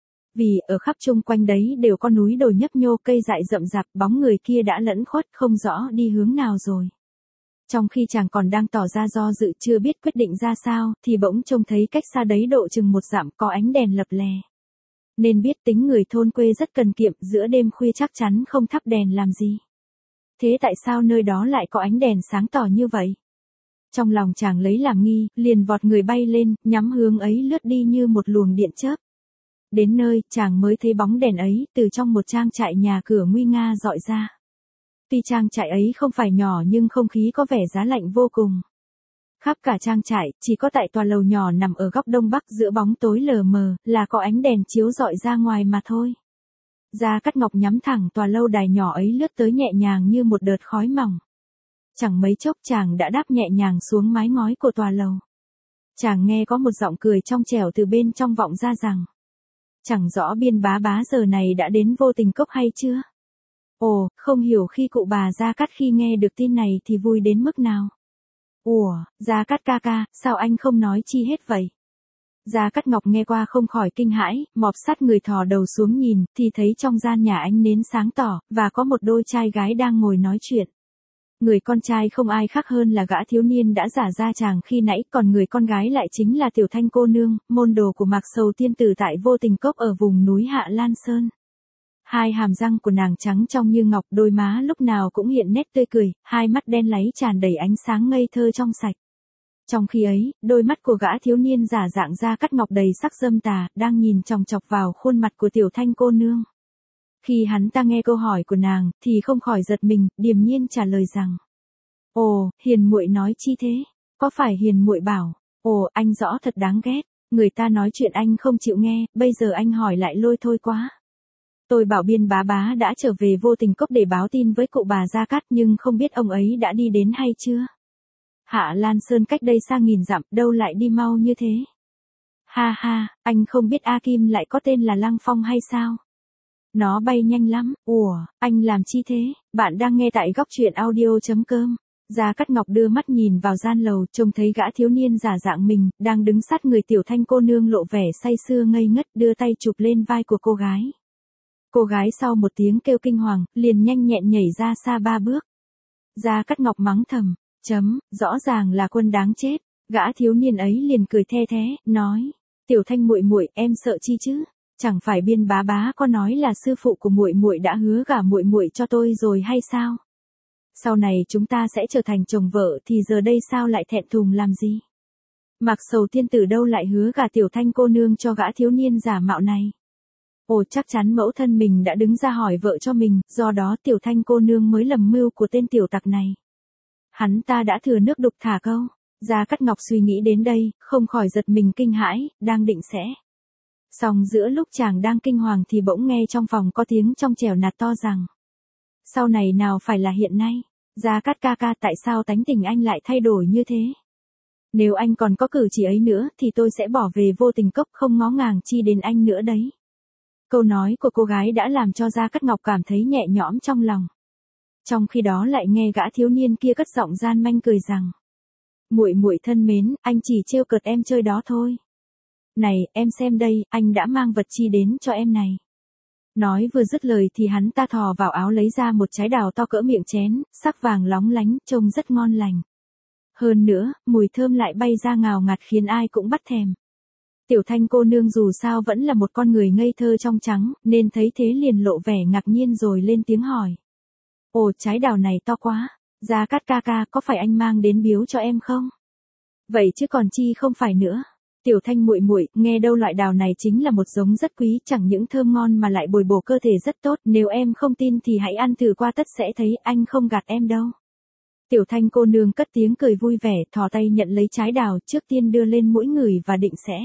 Vì ở khắp chung quanh đấy đều có núi đồi nhấp nhô, cây dại rậm rạp, bóng người kia đã lẫn khuất không rõ đi hướng nào rồi. Trong khi chàng còn đang tỏ ra do dự chưa biết quyết định ra sao, thì bỗng trông thấy cách xa đấy độ chừng một dặm có ánh đèn lập lè. Nên biết tính người thôn quê rất cần kiệm, giữa đêm khuya chắc chắn không thắp đèn làm gì. Thế tại sao nơi đó lại có ánh đèn sáng tỏ như vậy? Trong lòng chàng lấy làm nghi, liền vọt người bay lên, nhắm hướng ấy lướt đi như một luồng điện chớp. Đến nơi, chàng mới thấy bóng đèn ấy, từ trong một trang trại nhà cửa nguy nga dọi ra. Tuy trang trại ấy không phải nhỏ nhưng không khí có vẻ giá lạnh vô cùng. Khắp cả trang trại, chỉ có tại tòa lầu nhỏ nằm ở góc đông bắc giữa bóng tối lờ mờ, là có ánh đèn chiếu dọi ra ngoài mà thôi. Gia Cát Ngọc nhắm thẳng tòa lâu đài nhỏ ấy lướt tới nhẹ nhàng như một đợt khói mỏng. Chẳng mấy chốc chàng đã đáp nhẹ nhàng xuống mái ngói của tòa lầu. Chàng nghe có một giọng cười trong trẻo từ bên trong vọng ra rằng. Chẳng rõ Biên bá bá giờ này đã đến Vô Tình Cốc hay chưa? Ồ, không hiểu khi cụ bà Gia Cát khi nghe được tin này thì vui đến mức nào. Ủa, Gia Cát ca ca, sao anh không nói chi hết vậy? Gia Cát Ngọc nghe qua không khỏi kinh hãi, mọp sát người thò đầu xuống nhìn, thì thấy trong gian nhà ánh nến sáng tỏ, và có một đôi trai gái đang ngồi nói chuyện. Người con trai không ai khác hơn là gã thiếu niên đã giả ra chàng khi nãy, còn người con gái lại chính là Tiểu Thanh cô nương, môn đồ của Mạc Sầu tiên tử tại Vô Tình Cốc ở vùng núi Hạ Lan Sơn. Hai hàm răng của nàng trắng trong như ngọc, đôi má lúc nào cũng hiện nét tươi cười, hai mắt đen láy tràn đầy ánh sáng ngây thơ trong sạch. Trong khi ấy, đôi mắt của gã thiếu niên giả dạng Gia Cát Ngọc đầy sắc dâm tà, đang nhìn chòng chọc vào khuôn mặt của Tiểu Thanh cô nương. Khi hắn ta nghe câu hỏi của nàng, thì không khỏi giật mình, điềm nhiên trả lời rằng: Ồ, hiền muội nói chi thế? Có phải hiền muội bảo, ồ, anh rõ thật đáng ghét, người ta nói chuyện anh không chịu nghe, bây giờ anh hỏi lại lôi thôi quá. Tôi bảo Biên bá bá đã trở về Vô Tình Cốc để báo tin với cụ bà Gia Cát, nhưng không biết ông ấy đã đi đến hay chưa? Hạ Lan Sơn cách đây xa nghìn dặm, đâu lại đi mau như thế? Ha ha, anh không biết A Kim lại có tên là Lăng Phong hay sao? Nó bay nhanh lắm. Ủa, anh làm chi thế? Bạn đang nghe tại góc truyện audio chấm com. Gia Cát Ngọc đưa mắt nhìn vào gian lầu, trông thấy gã thiếu niên giả dạng mình, đang đứng sát người Tiểu Thanh cô nương lộ vẻ say sưa ngây ngất, đưa tay chụp lên vai của cô gái. Cô gái sau một tiếng kêu kinh hoàng, liền nhanh nhẹn nhảy ra xa ba bước. Gia Cát Ngọc mắng thầm, chấm, rõ ràng là quân đáng chết. Gã thiếu niên ấy liền cười the thé, nói: Tiểu Thanh muội muội, em sợ chi chứ? Chẳng phải Biên bá bá có nói là sư phụ của muội muội đã hứa gả muội muội cho tôi rồi hay sao? Sau này chúng ta sẽ trở thành chồng vợ, thì giờ đây sao lại thẹn thùng làm gì? Mạc Sầu tiên tử đâu lại hứa gả Tiểu Thanh cô nương cho gã thiếu niên giả mạo này? Ồ, chắc chắn mẫu thân mình đã đứng ra hỏi vợ cho mình, do đó Tiểu Thanh cô nương mới lầm mưu của tên tiểu tặc này. Hắn ta đã thừa nước đục thả câu. Gia Cát Ngọc suy nghĩ đến đây, không khỏi giật mình kinh hãi, đang định sẽ. Song giữa lúc chàng đang kinh hoàng thì bỗng nghe trong phòng có tiếng trong trẻo nạt to rằng: Sau này nào phải là hiện nay? Gia Cát ca ca, tại sao tánh tình anh lại thay đổi như thế? Nếu anh còn có cử chỉ ấy nữa thì tôi sẽ bỏ về Vô Tình Cốc, không ngó ngàng chi đến anh nữa đấy. Câu nói của cô gái đã làm cho Gia Cát Ngọc cảm thấy nhẹ nhõm trong lòng. Trong khi đó lại nghe gã thiếu niên kia cất giọng gian manh cười rằng: Muội muội thân mến, anh chỉ trêu cợt em chơi đó thôi. Này, em xem đây, anh đã mang vật chi đến cho em này. Nói vừa dứt lời thì hắn ta thò vào áo lấy ra một trái đào to cỡ miệng chén, sắc vàng lóng lánh, trông rất ngon lành. Hơn nữa, mùi thơm lại bay ra ngào ngạt khiến ai cũng bắt thèm. Tiểu Thanh cô nương dù sao vẫn là một con người ngây thơ trong trắng, nên thấy thế liền lộ vẻ ngạc nhiên rồi lên tiếng hỏi: Ồ, trái đào này to quá, Gia Cát ca ca, có phải anh mang đến biếu cho em không? Vậy chứ còn chi không phải nữa. Tiểu Thanh muội muội, nghe đâu loại đào này chính là một giống rất quý, chẳng những thơm ngon mà lại bồi bổ cơ thể rất tốt, nếu em không tin thì hãy ăn thử qua tất sẽ thấy, anh không gạt em đâu. Tiểu Thanh cô nương cất tiếng cười vui vẻ, thò tay nhận lấy trái đào, trước tiên đưa lên mũi ngửi và định sẽ.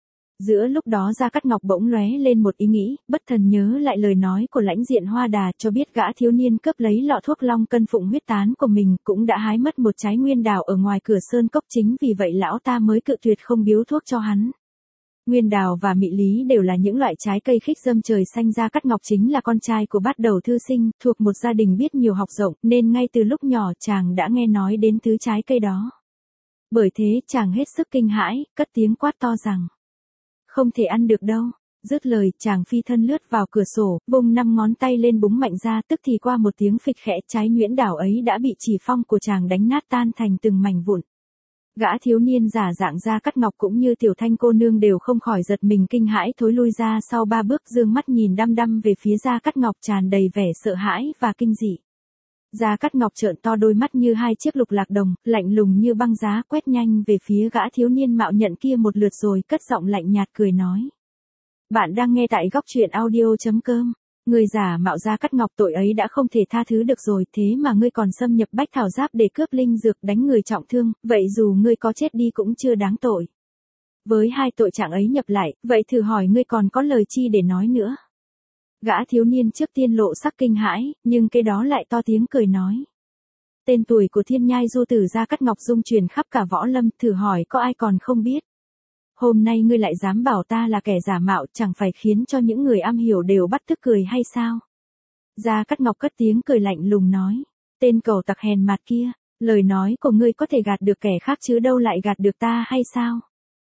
Giữa lúc đó Gia Cát Ngọc bỗng lóe lên một ý nghĩ, bất thần nhớ lại lời nói của lãnh diện Hoa Đà cho biết gã thiếu niên cướp lấy lọ thuốc long cân phụng huyết tán của mình cũng đã hái mất một trái nguyên đào ở ngoài cửa sơn cốc, chính vì vậy lão ta mới cự tuyệt không biếu thuốc cho hắn. Nguyên đào và mị lý đều là những loại trái cây khích dâm trời xanh. Gia Cát Ngọc chính là con trai của bát đầu thư sinh, thuộc một gia đình biết nhiều học rộng, nên ngay từ lúc nhỏ chàng đã nghe nói đến thứ trái cây đó. Bởi thế chàng hết sức kinh hãi, cất tiếng quát to rằng: Không thể ăn được đâu. Dứt lời, chàng phi thân lướt vào cửa sổ, vung năm ngón tay lên búng mạnh ra, tức thì qua một tiếng phịch khẽ, trái nhuyễn đào ấy đã bị chỉ phong của chàng đánh nát tan thành từng mảnh vụn. Gã thiếu niên giả dạng Gia Cát Ngọc cũng như Tiểu Thanh cô nương đều không khỏi giật mình kinh hãi, thối lui ra sau ba bước, dương mắt nhìn đăm đăm về phía Gia Cát Ngọc tràn đầy vẻ sợ hãi và kinh dị. Gia Cát Ngọc trợn to đôi mắt như hai chiếc lục lạc đồng, lạnh lùng như băng giá, quét nhanh về phía gã thiếu niên mạo nhận kia một lượt rồi cất giọng lạnh nhạt cười nói: Bạn đang nghe tại góc truyện audio chấm com. Người giả mạo Gia Cát Ngọc, tội ấy đã không thể tha thứ được rồi, thế mà ngươi còn xâm nhập Bách Thảo Giáp để cướp linh dược, đánh người trọng thương, vậy dù ngươi có chết đi cũng chưa đáng tội. Với hai tội trạng ấy nhập lại, vậy thử hỏi ngươi còn có lời chi để nói nữa? Gã thiếu niên trước tiên lộ sắc kinh hãi, nhưng cái đó lại to tiếng cười nói: tên tuổi của thiên nhai du tử Gia Cát Ngọc dung truyền khắp cả võ lâm, thử hỏi có ai còn không biết. Hôm nay ngươi lại dám bảo ta là kẻ giả mạo, chẳng phải khiến cho những người am hiểu đều bắt tức cười hay sao? Gia Cát Ngọc cất tiếng cười lạnh lùng nói, tên cẩu tặc hèn mặt kia, lời nói của ngươi có thể gạt được kẻ khác chứ đâu lại gạt được ta hay sao?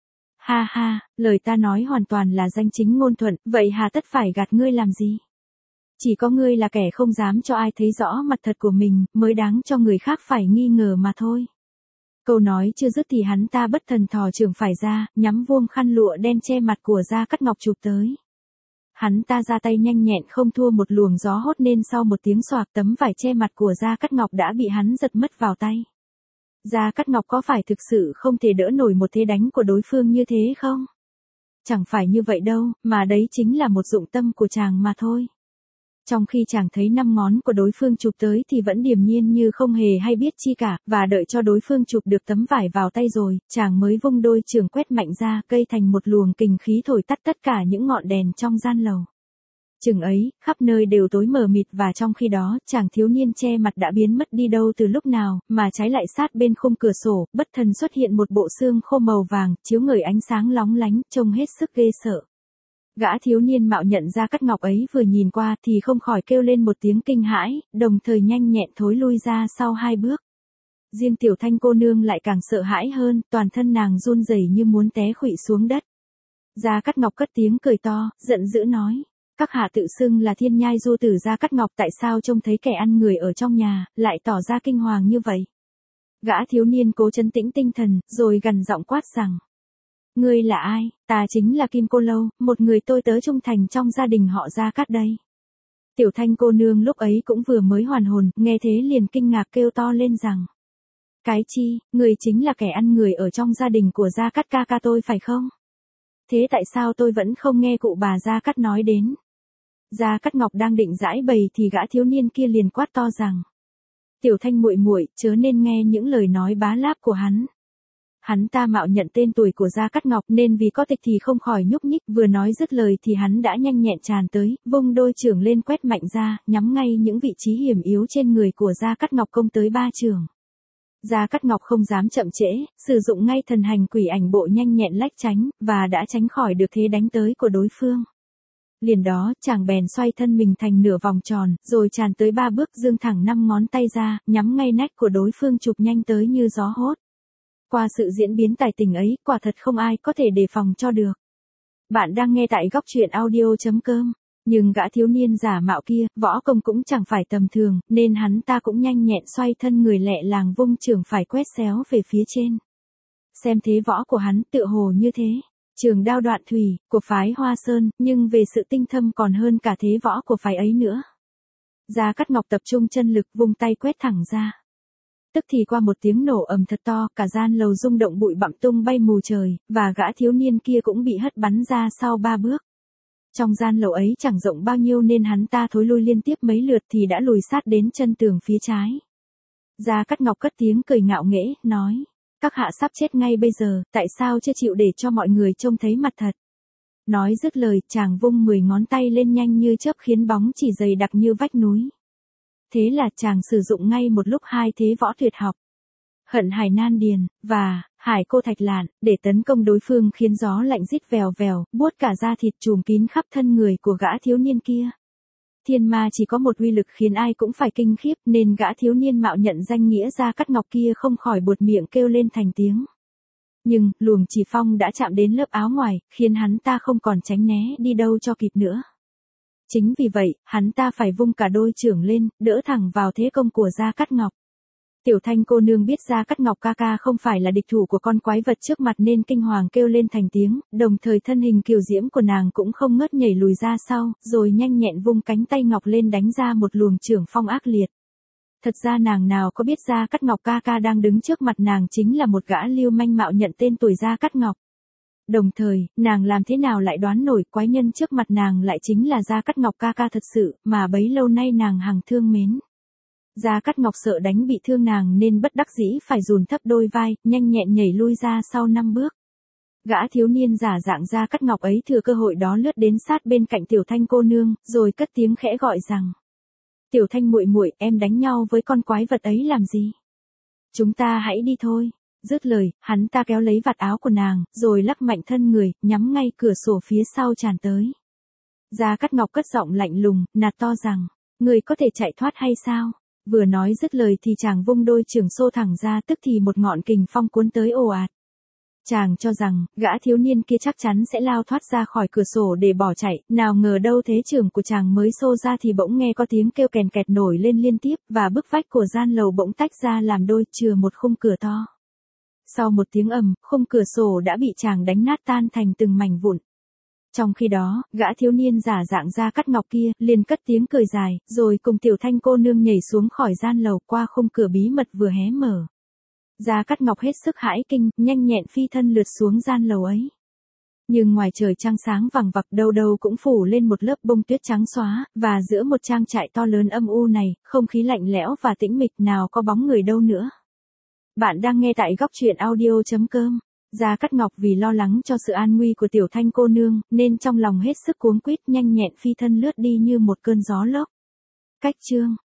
Ha ha, lời ta nói hoàn toàn là danh chính ngôn thuận, vậy hà tất phải gạt ngươi làm gì? Chỉ có ngươi là kẻ không dám cho ai thấy rõ mặt thật của mình, mới đáng cho người khác phải nghi ngờ mà thôi. Câu nói chưa dứt thì hắn ta bất thần thò trưởng phải ra, nhắm vuông khăn lụa đen che mặt của Gia Cát Ngọc chụp tới. Hắn ta ra tay nhanh nhẹn không thua một luồng gió hốt nên sau một tiếng xoạc tấm vải che mặt của Gia Cát Ngọc đã bị hắn giật mất vào tay. Gia Cát Ngọc có phải thực sự không thể đỡ nổi một thế đánh của đối phương như thế không? Chẳng phải như vậy đâu, mà đấy chính là một dụng tâm của chàng mà thôi. Trong khi chàng thấy năm ngón của đối phương chụp tới thì vẫn điềm nhiên như không hề hay biết chi cả, và đợi cho đối phương chụp được tấm vải vào tay rồi, chàng mới vung đôi chưởng quét mạnh ra, cây thành một luồng kình khí thổi tắt tất cả những ngọn đèn trong gian lầu. Chừng ấy, khắp nơi đều tối mờ mịt và trong khi đó, chàng thiếu niên che mặt đã biến mất đi đâu từ lúc nào, mà trái lại sát bên khung cửa sổ, bất thần xuất hiện một bộ xương khô màu vàng, chiếu ngời ánh sáng lóng lánh, trông hết sức ghê sợ. Gã thiếu niên mạo nhận Gia Cát Ngọc ấy vừa nhìn qua thì không khỏi kêu lên một tiếng kinh hãi, đồng thời nhanh nhẹn thối lui ra sau hai bước. Riêng Tiểu Thanh cô nương lại càng sợ hãi hơn, toàn thân nàng run rẩy như muốn té khuỵu xuống đất. Gia Cát Ngọc cất tiếng cười to, giận dữ nói, các hạ tự xưng là thiên nhai du tử Gia Cát Ngọc, tại sao trông thấy kẻ ăn người ở trong nhà, lại tỏ ra kinh hoàng như vậy? Gã thiếu niên cố trấn tĩnh tinh thần, rồi gằn giọng quát rằng, ngươi là ai? Ta chính là Kim Cô Lâu, một người tôi tớ trung thành trong gia đình họ Gia Cát đây. Tiểu Thanh cô nương lúc ấy cũng vừa mới hoàn hồn, nghe thế liền kinh ngạc kêu to lên rằng, cái chi, người chính là kẻ ăn người ở trong gia đình của Gia Cát ca ca tôi phải không? Thế tại sao tôi vẫn không nghe cụ bà Gia Cát nói đến? Gia Cát Ngọc đang định giãi bày thì gã thiếu niên kia liền quát to rằng, Tiểu Thanh muội muội, chớ nên nghe những lời nói bá láp của hắn. Hắn ta mạo nhận tên tuổi của Gia Cát Ngọc nên vì có tịch thì không khỏi nhúc nhích, vừa nói dứt lời thì hắn đã nhanh nhẹn tràn tới, vung đôi chưởng lên quét mạnh ra, nhắm ngay những vị trí hiểm yếu trên người của Gia Cát Ngọc công tới ba chưởng. Gia Cát Ngọc không dám chậm trễ, sử dụng ngay thần hành quỷ ảnh bộ nhanh nhẹn lách tránh, và đã tránh khỏi được thế đánh tới của đối phương. Liền đó, chàng bèn xoay thân mình thành nửa vòng tròn, rồi tràn tới ba bước giương thẳng năm ngón tay ra, nhắm ngay nách của đối phương chụp nhanh tới như gió hốt. Qua sự diễn biến tài tình ấy, quả thật không ai có thể đề phòng cho được. Bạn đang nghe tại góc truyện audio chấm com. Nhưng gã thiếu niên giả mạo kia, võ công cũng chẳng phải tầm thường, nên hắn ta cũng nhanh nhẹn xoay thân người lẹ làng vung chưởng phải quét xéo về phía trên. Xem thế võ của hắn tựa hồ như thế. Trường đao đoạn thủy, của phái Hoa Sơn, nhưng về sự tinh thâm còn hơn cả thế võ của phái ấy nữa. Gia Cát Ngọc tập trung chân lực vung tay quét thẳng ra. Tức thì qua một tiếng nổ ầm thật to, cả gian lầu rung động bụi bặm tung bay mù trời, và gã thiếu niên kia cũng bị hất bắn ra sau ba bước. Trong gian lầu ấy chẳng rộng bao nhiêu nên hắn ta thối lui liên tiếp mấy lượt thì đã lùi sát đến chân tường phía trái. Gia Cát Ngọc cất tiếng cười ngạo nghễ, nói, các hạ sắp chết ngay bây giờ, tại sao chưa chịu để cho mọi người trông thấy mặt thật? Nói dứt lời, chàng vung mười ngón tay lên nhanh như chớp khiến bóng chỉ dày đặc như vách núi. Thế là chàng sử dụng ngay một lúc hai thế võ tuyệt học. Hận Hải Nan Điền, và Hải Cô Thạch Lạn, để tấn công đối phương khiến gió lạnh rít vèo vèo, buốt cả da thịt trùm kín khắp thân người của gã thiếu niên kia. Thiên ma chỉ có một uy lực khiến ai cũng phải kinh khiếp nên gã thiếu niên mạo nhận danh nghĩa Gia Cát Ngọc kia không khỏi buột miệng kêu lên thành tiếng. Nhưng, luồng chỉ phong đã chạm đến lớp áo ngoài, khiến hắn ta không còn tránh né đi đâu cho kịp nữa. Chính vì vậy, hắn ta phải vung cả đôi chưởng lên, đỡ thẳng vào thế công của Gia Cát Ngọc. Tiểu Thanh cô nương biết Gia Cát Ngọc ca ca không phải là địch thủ của con quái vật trước mặt nên kinh hoàng kêu lên thành tiếng, đồng thời thân hình kiều diễm của nàng cũng không ngớt nhảy lùi ra sau, rồi nhanh nhẹn vung cánh tay ngọc lên đánh ra một luồng chưởng phong ác liệt. Thật ra nàng nào có biết Gia Cát Ngọc ca ca đang đứng trước mặt nàng chính là một gã lưu manh mạo nhận tên tuổi Gia Cát Ngọc. Đồng thời, nàng làm thế nào lại đoán nổi quái nhân trước mặt nàng lại chính là Gia Cát Ngọc ca ca thật sự, mà bấy lâu nay nàng hằng thương mến. Gia Cát Ngọc sợ đánh bị thương nàng nên bất đắc dĩ phải dùn thấp đôi vai, nhanh nhẹn nhảy lui ra sau năm bước. Gã thiếu niên giả dạng Gia Cát Ngọc ấy thừa cơ hội đó lướt đến sát bên cạnh Tiểu Thanh cô nương, rồi cất tiếng khẽ gọi rằng, Tiểu Thanh muội muội, em đánh nhau với con quái vật ấy làm gì? Chúng ta hãy đi thôi. Dứt lời, hắn ta kéo lấy vạt áo của nàng, rồi lắc mạnh thân người, nhắm ngay cửa sổ phía sau tràn tới. Gia Cát Ngọc cất giọng lạnh lùng, nạt to rằng, người có thể chạy thoát hay sao? Vừa nói dứt lời thì chàng vung đôi trường xô thẳng ra, tức thì một ngọn kình phong cuốn tới ồ ạt. Chàng cho rằng, gã thiếu niên kia chắc chắn sẽ lao thoát ra khỏi cửa sổ để bỏ chạy, nào ngờ đâu thế trường của chàng mới xô ra thì bỗng nghe có tiếng kêu kèn kẹt nổi lên liên tiếp, và bức vách của gian lầu bỗng tách ra làm đôi, chừa một khung cửa to. Sau một tiếng ầm, khung cửa sổ đã bị chàng đánh nát tan thành từng mảnh vụn. Trong khi đó, gã thiếu niên giả dạng Gia Cát Ngọc kia, liền cất tiếng cười dài, rồi cùng Tiểu Thanh cô nương nhảy xuống khỏi gian lầu qua khung cửa bí mật vừa hé mở. Gia Cát Ngọc hết sức hãi kinh, nhanh nhẹn phi thân lướt xuống gian lầu ấy. Nhưng ngoài trời trăng sáng vằng vặc, đâu đâu cũng phủ lên một lớp bông tuyết trắng xóa, và giữa một trang trại to lớn âm u này, không khí lạnh lẽo và tĩnh mịch, nào có bóng người đâu nữa. Bạn đang nghe tại góc truyện audio chấm com. Gia Cát Ngọc vì lo lắng cho sự an nguy của Tiểu Thanh cô nương, nên trong lòng hết sức cuống quýt, nhanh nhẹn phi thân lướt đi như một cơn gió lốc. Cách chương